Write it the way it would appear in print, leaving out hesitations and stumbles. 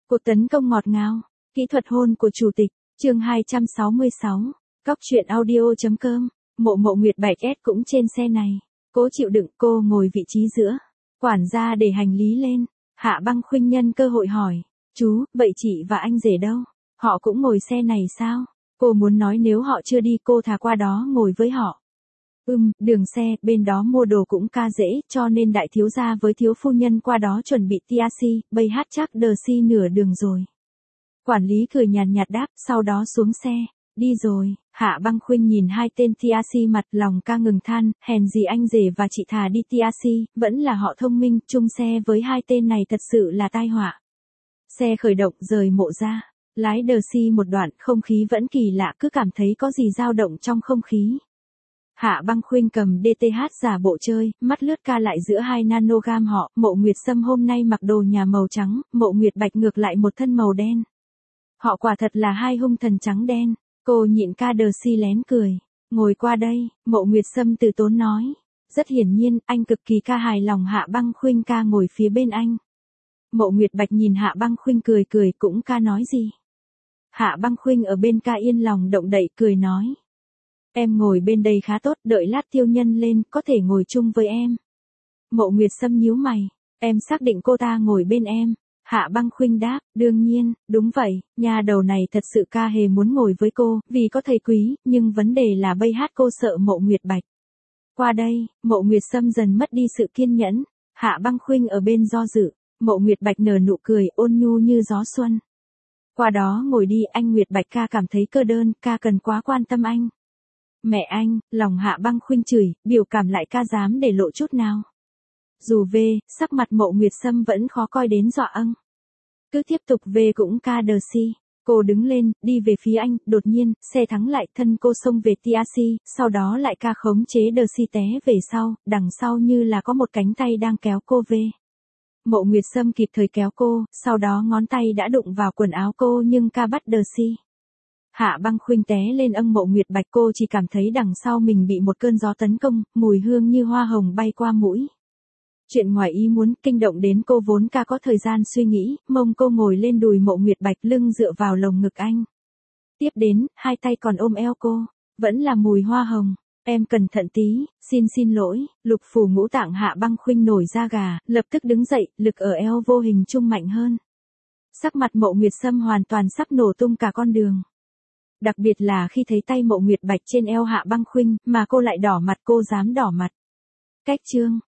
Cuộc tấn công ngọt ngào, kỹ thuật hôn của chủ tịch, chương 266, Cóc truyện audio.com, Mộ Nguyệt Bạch S cũng trên xe này. Cố chịu đựng, cô ngồi vị trí giữa. Quản gia để hành lý lên. Hạ Băng Khuynh nhân cơ hội hỏi, chú, vậy chị và anh rể đâu? Họ cũng ngồi xe này sao? Cô muốn nói nếu họ chưa đi cô thà qua đó ngồi với họ. Đường xe, bên đó mua đồ cũng ca dễ, cho nên đại thiếu gia với thiếu phu nhân qua đó chuẩn bị TRC, bây hát chắc đờ si nửa đường rồi. Quản lý cười nhàn nhạt đáp, sau đó xuống xe, đi rồi. Hạ Băng Khuynh nhìn hai tên TRC mặt lòng ca ngừng than, hèn gì anh rể và chị thà đi TRC, vẫn là họ thông minh, chung xe với hai tên này thật sự là tai họa. Xe khởi động rời mộ ra, lái đờ si một đoạn, không khí vẫn kỳ lạ, cứ cảm thấy có gì dao động trong không khí. Hạ Băng Khuynh cầm DTH giả bộ chơi, mắt lướt ca lại giữa hai nanogam họ, Mộ Nguyệt Sâm hôm nay mặc đồ nhà màu trắng, Mộ Nguyệt Bạch ngược lại một thân màu đen. Họ quả thật là hai hung thần trắng đen. Cô nhịn ca đờ si lén cười. Ngồi qua đây, Mộ Nguyệt Sâm từ tốn nói. Rất hiển nhiên, anh cực kỳ ca hài lòng Hạ Băng Khuynh ca ngồi phía bên anh. Mộ Nguyệt Bạch nhìn Hạ Băng Khuynh cười cười cũng ca nói gì. Hạ Băng Khuynh ở bên ca yên lòng động đậy cười nói. Em ngồi bên đây khá tốt, đợi lát Tiêu Nhân lên, có thể ngồi chung với em. Mộ Nguyệt Sâm nhíu mày, em xác định cô ta ngồi bên em. Hạ Băng Khuynh đáp, đương nhiên, đúng vậy, nhà đầu này thật sự ca hề muốn ngồi với cô, vì có thầy quý, nhưng vấn đề là bây hát cô sợ Mộ Nguyệt Bạch. Qua đây, Mộ Nguyệt Sâm dần mất đi sự kiên nhẫn, Hạ Băng Khuynh ở bên do dự, Mộ Nguyệt Bạch nở nụ cười ôn nhu như gió xuân. Qua đó ngồi đi, anh Nguyệt Bạch ca cảm thấy cơ đơn, ca cần quá quan tâm anh. Mẹ anh, lòng Hạ Băng Khuynh chửi, biểu cảm lại ca dám để lộ chút nào. Dù về, sắc mặt Mộ Nguyệt Sâm vẫn khó coi đến dọa âng. Cứ tiếp tục về cũng ca đờ si. Cô đứng lên, đi về phía anh, đột nhiên, xe thắng lại, thân cô xông về TRC, sau đó lại ca khống chế đờ si té về sau, đằng sau như là có một cánh tay đang kéo cô về. Mộ Nguyệt Sâm kịp thời kéo cô, sau đó ngón tay đã đụng vào quần áo cô nhưng ca bắt đờ si. Hạ Băng Khuynh té lên âng Mộ Nguyệt Bạch, cô chỉ cảm thấy đằng sau mình bị một cơn gió tấn công, mùi hương như hoa hồng bay qua mũi. Chuyện ngoài ý muốn, kinh động đến cô vốn ca có thời gian suy nghĩ, mông cô ngồi lên đùi Mộ Nguyệt Bạch, lưng dựa vào lồng ngực anh. Tiếp đến, hai tay còn ôm eo cô, vẫn là mùi hoa hồng. Em cẩn thận tí, xin lỗi, lục phủ ngũ tạng Hạ Băng Khuynh nổi da gà, lập tức đứng dậy, lực ở eo vô hình chung mạnh hơn. Sắc mặt Mộ Nguyệt Sâm hoàn toàn sắp nổ tung cả con đường. Đặc biệt là khi thấy tay Mộ Nguyệt Bạch trên eo Hạ Băng Khuynh, mà cô lại đỏ mặt, cô dám đỏ mặt. Cách chương